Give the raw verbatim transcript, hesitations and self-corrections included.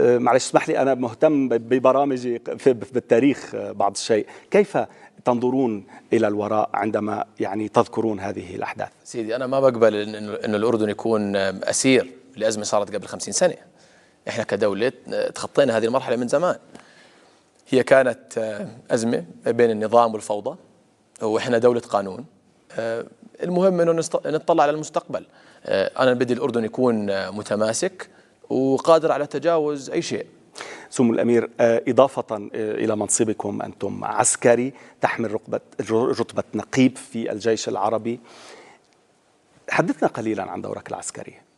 معلش اسمح لي، أنا مهتم ببرامجي بالتاريخ بعض الشيء. كيف تنظرون إلى الوراء عندما يعني تذكرون هذه الأحداث؟ سيدي، أنا ما بقبل إنه الأردن يكون أسير لأزمة صارت قبل خمسين سنة. إحنا كدولة تخطينا هذه المرحلة من زمان. هي كانت أزمة بين النظام والفوضى، وإحنا دولة قانون. المهم إنه نطلع على المستقبل. أنا بدي الأردن يكون متماسك وقادر على تجاوز أي شيء. سمو الأمير، إضافة إلى منصبكم أنتم عسكري تحمل رتبة رتبة نقيب في الجيش العربي، حدثنا قليلا عن دورك العسكري.